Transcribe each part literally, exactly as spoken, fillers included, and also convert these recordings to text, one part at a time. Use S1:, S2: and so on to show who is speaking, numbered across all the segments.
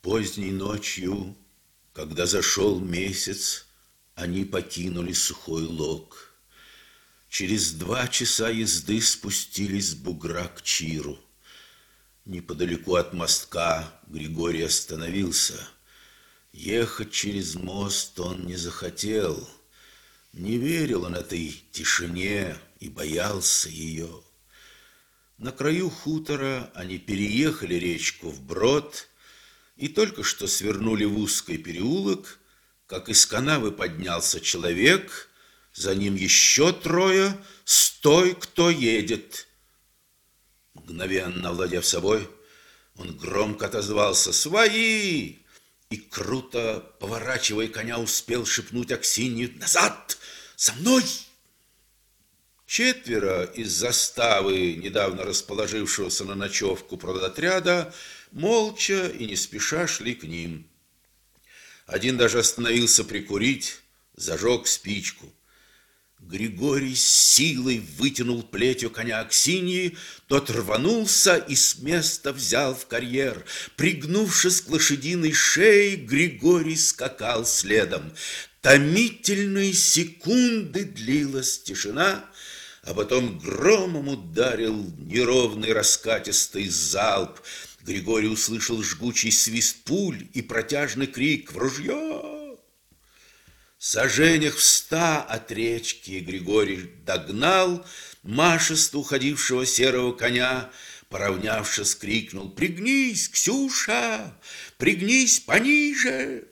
S1: Поздней ночью, когда зашел месяц, они покинули сухой лог. Через два часа езды спустились с бугра к Чиру. Неподалеку от мостка Григорий остановился. Ехать через мост он не захотел. Не верил он этой тишине и боялся ее. На краю хутора они переехали речку вброд и только что свернули в узкий переулок, как из канавы поднялся человек, за ним еще трое. «Стой, кто едет!» Мгновенно овладев собой, он громко отозвался: «Свои!» И, круто поворачивая коня, успел шепнуть Аксинье: «Назад! За мной!» Четверо из заставы, недавно расположившегося на ночевку продотряда, молча и не спеша шли к ним. Один даже остановился прикурить, зажег спичку. Григорий с силой вытянул плетью коня Аксиньи, тот рванулся и с места взял в карьер. Пригнувшись к лошадиной шее, Григорий скакал следом. Томительные секунды длилась тишина, а потом громом ударил неровный раскатистый залп. Григорий услышал жгучий свист пуль и протяжный крик: «В ружье!» Саженях в ста от речки Григорий догнал машисто уходившего серого коня, поравнявшись, крикнул: «Пригнись, Ксюша! Пригнись пониже!»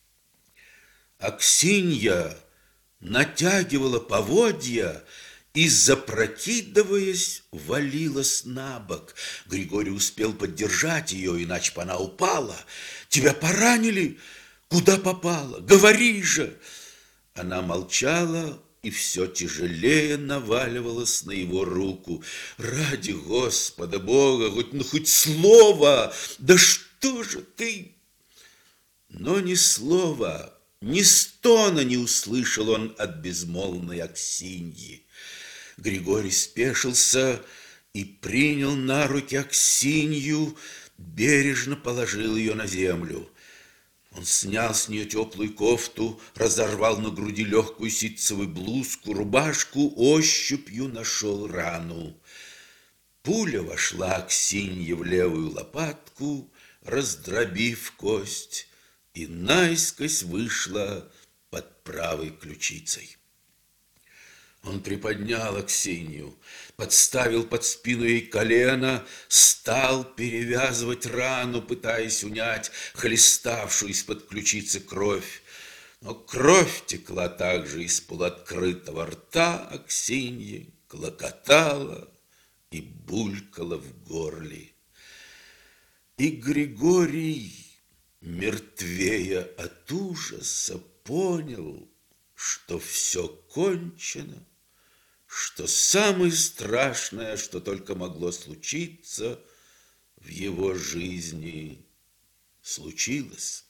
S1: Аксинья натягивала поводья и, запрокидываясь, валилась на бок. Григорий успел поддержать ее, иначе бы она упала. «Тебя поранили? Куда попало? Говори же!» Она молчала и все тяжелее наваливалась на его руку. «Ради Господа Бога, хоть, ну, хоть слово! Да что же ты!» Но ни слова, ни стона не услышал он от безмолвной Аксиньи. Григорий спешился и принял на руки Аксинью, бережно положил ее на землю. Он снял с нее теплую кофту, разорвал на груди легкую ситцевую блузку, рубашку, ощупью нашел рану. Пуля вошла Аксинье в левую лопатку, раздробив кость, и наискось вышла под правой ключицей. Он приподнял Аксинью, подставил под спину ей колено, стал перевязывать рану, пытаясь унять хлеставшую из-под ключицы кровь. Но кровь текла также из полуоткрытого рта Аксиньи, клокотала и булькала в горле. И Григорий, мертвея от ужаса, понял, что все кончено, что самое страшное, что только могло случиться в его жизни, случилось.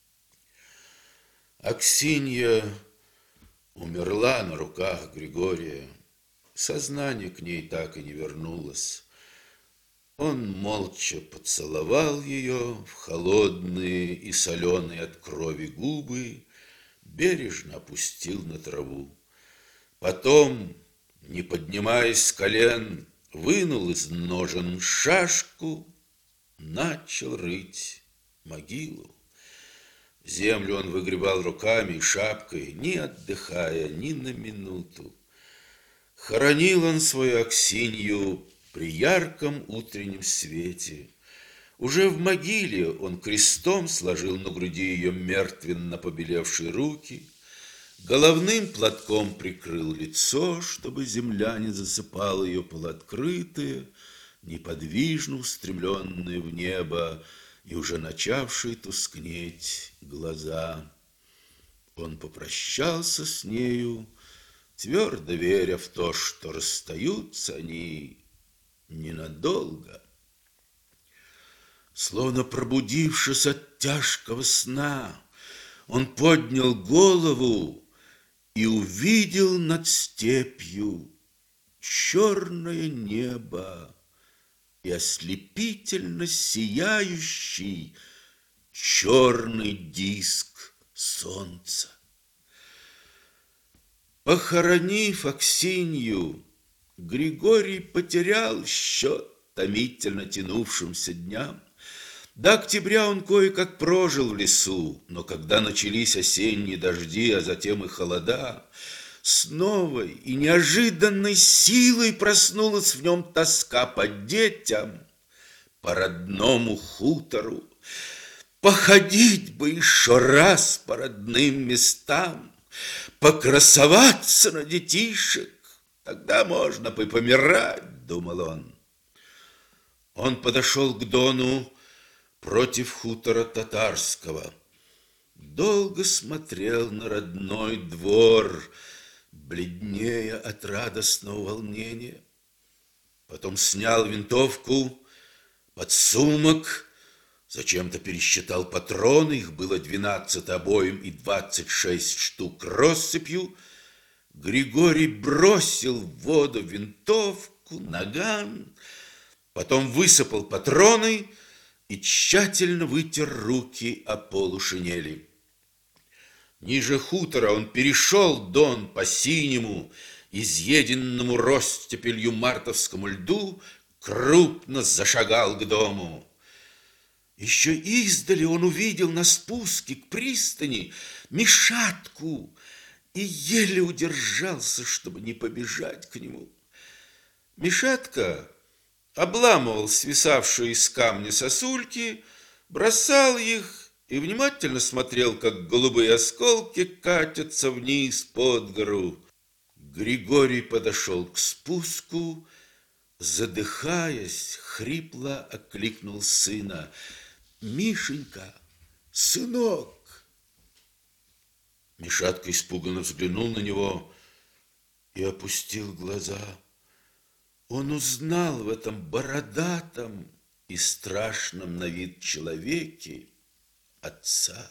S1: Аксинья умерла на руках Григория. Сознание к ней так и не вернулось. Он молча поцеловал ее в холодные и соленые от крови губы, бережно опустил на траву. Потом, не поднимаясь с колен, вынул из ножен шашку, начал рыть могилу. Землю он выгребал руками и шапкой, не отдыхая ни на минуту. Хоронил он свою Аксинью при ярком утреннем свете. Уже в могиле он крестом сложил на груди ее мертвенно побелевшие руки, головным платком прикрыл лицо, чтобы земля не засыпала ее полуоткрытые, неподвижно устремленные в небо и уже начавшие тускнеть глаза. Он попрощался с нею, твердо веря в то, что расстаются они ненадолго. Словно пробудившись от тяжкого сна, он поднял голову и увидел над степью черное небо и ослепительно сияющий черный диск солнца. Похоронив Аксинью, Григорий потерял счет томительно тянувшимся дням. До октября он кое-как прожил в лесу, но когда начались осенние дожди, а затем и холода, с новой и неожиданной силой проснулась в нем тоска по детям, по родному хутору. Походить бы еще раз по родным местам, покрасоваться на детишек, тогда можно бы помирать, думал он. Он подошел к Дону против хутора татарского. Долго смотрел на родной двор, бледнее от радостного волнения. Потом снял винтовку, подсумок, зачем-то пересчитал патроны, их было двенадцать обоим и двадцать шесть штук россыпью. Григорий бросил в воду винтовку, наган, потом высыпал патроны и тщательно вытер руки о полу шинели. Ниже хутора он перешел Дон по синему, изъеденному ростепелью мартовскому льду, крупно зашагал к дому. Еще издали он увидел на спуске к пристани Мишатку и еле удержался, чтобы не побежать к нему. Мишатка обламывал свисавшие из камня сосульки, бросал их и внимательно смотрел, как голубые осколки катятся вниз под гору. Григорий подошел к спуску, задыхаясь, хрипло окликнул сына: «Мишенька, сынок!» Мишатка испуганно взглянул на него и опустил глаза. Он узнал в этом бородатом и страшном на вид человеке отца.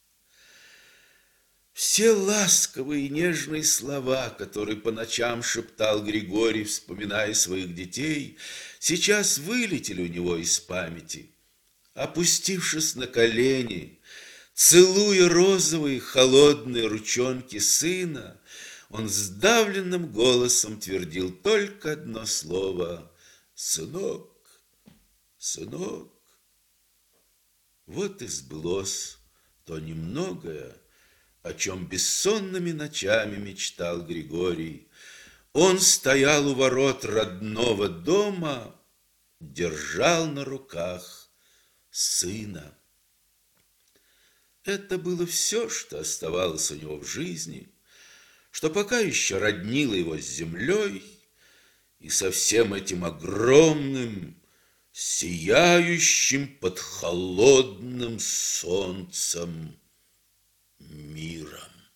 S1: Все ласковые и нежные слова, которые по ночам шептал Григорий, вспоминая своих детей, сейчас вылетели у него из памяти. Опустившись на колени, целуя розовые холодные ручонки сына, он сдавленным голосом твердил только одно слово: «Сынок, сынок». Вот и сбылось то немногое, о чем бессонными ночами мечтал Григорий. Он стоял у ворот родного дома, держал на руках сына. Это было все, что оставалось у него в жизни, что пока еще роднило его с землей и со всем этим огромным, сияющим под холодным солнцем миром.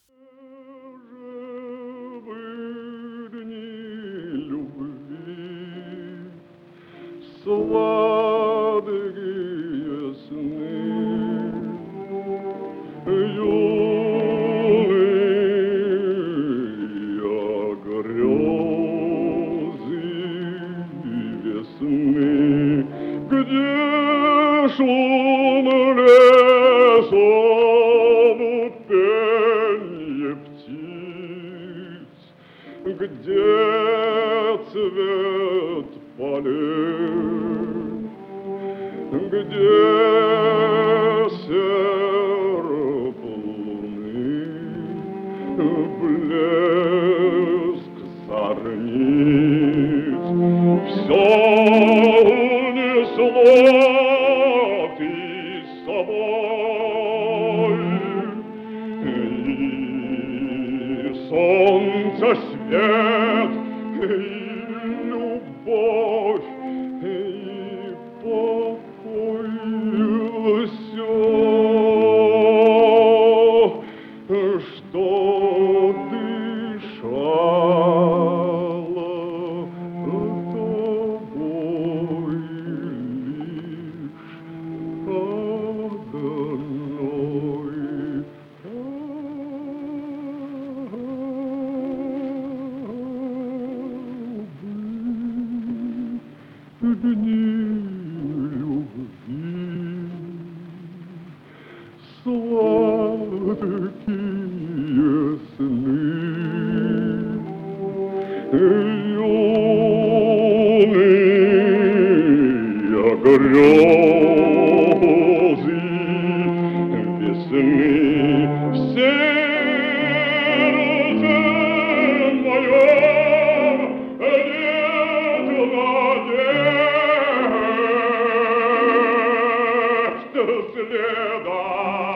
S2: Сладкие сны, юные грезы весны, где шум лесом пенье птиц, где цвет полей, где серп луны, блеск зорниц, все унесло ты с собой, и солнце свет, и любовь, и покой, все, что дышало тобой лишь одной. сладкие сны. Юные грезы весны в сердце моем нет надежд следа.